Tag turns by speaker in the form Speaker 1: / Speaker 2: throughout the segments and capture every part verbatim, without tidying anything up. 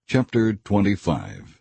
Speaker 1: Chapter twenty-five.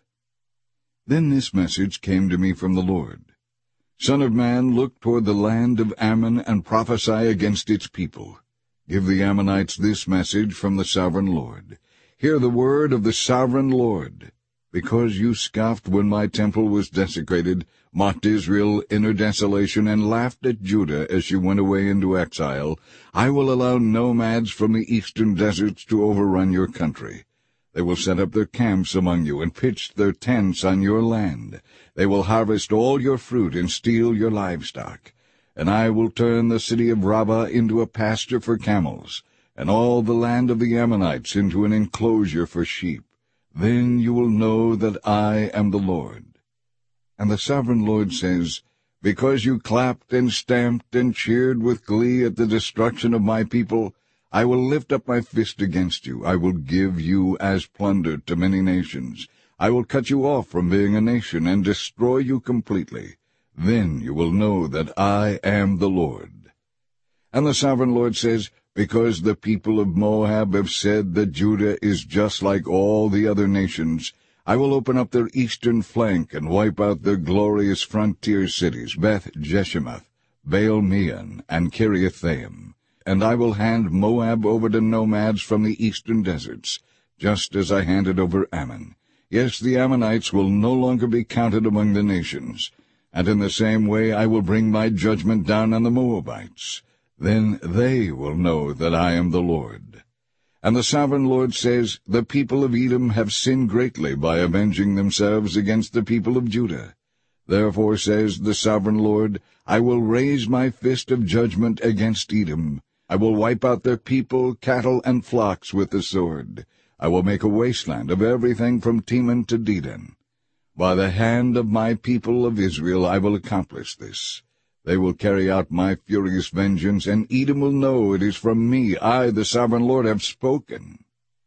Speaker 1: Then this message came to me from the Lord. Son of man, look toward the land of Ammon and prophesy against its people. Give the Ammonites this message from the sovereign Lord. Hear the word of the sovereign Lord. Because you scoffed when my temple was desecrated, mocked Israel in her desolation, and laughed at Judah as she went away into exile, I will allow nomads from the eastern deserts to overrun your country. They will set up their camps among you and pitch their tents on your land. They will harvest all your fruit and steal your livestock. And I will turn the city of Rabbah into a pasture for camels, and all the land of the Ammonites into an enclosure for sheep. Then you will know that I am the Lord. And the sovereign Lord says, Because you clapped and stamped and cheered with glee at the destruction of my people, I will lift up my fist against you. I will give you as plunder to many nations. I will cut you off from being a nation and destroy you completely. Then you will know that I am the Lord. And the sovereign Lord says, Because the people of Moab have said that Judah is just like all the other nations, I will open up their eastern flank and wipe out their glorious frontier cities, Beth-Jeshimoth, Baal-Meon, and Kiriathaim. And I will hand Moab over to nomads from the eastern deserts, just as I handed over Ammon. Yes, the Ammonites will no longer be counted among the nations. And in the same way I will bring my judgment down on the Moabites. Then they will know that I am the Lord. And the sovereign Lord says, The people of Edom have sinned greatly by avenging themselves against the people of Judah. Therefore, says the sovereign Lord, I will raise my fist of judgment against Edom. I will wipe out their people, cattle, and flocks with the sword. I will make a wasteland of everything from Teman to Dedan. By the hand of my people of Israel I will accomplish this. They will carry out my furious vengeance, and Edom will know it is from me. I, the sovereign Lord, have spoken.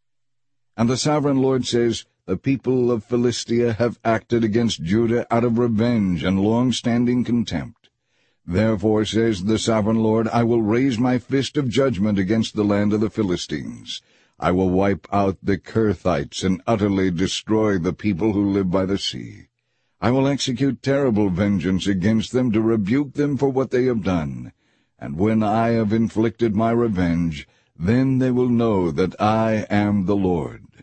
Speaker 1: And the sovereign Lord says, The people of Philistia have acted against Judah out of revenge and long-standing contempt. Therefore, says the sovereign Lord, I will raise my fist of judgment against the land of the Philistines. I will wipe out the Kerthites and utterly destroy the people who live by the sea. I will execute terrible vengeance against them to rebuke them for what they have done. And when I have inflicted my revenge, then they will know that I am the Lord.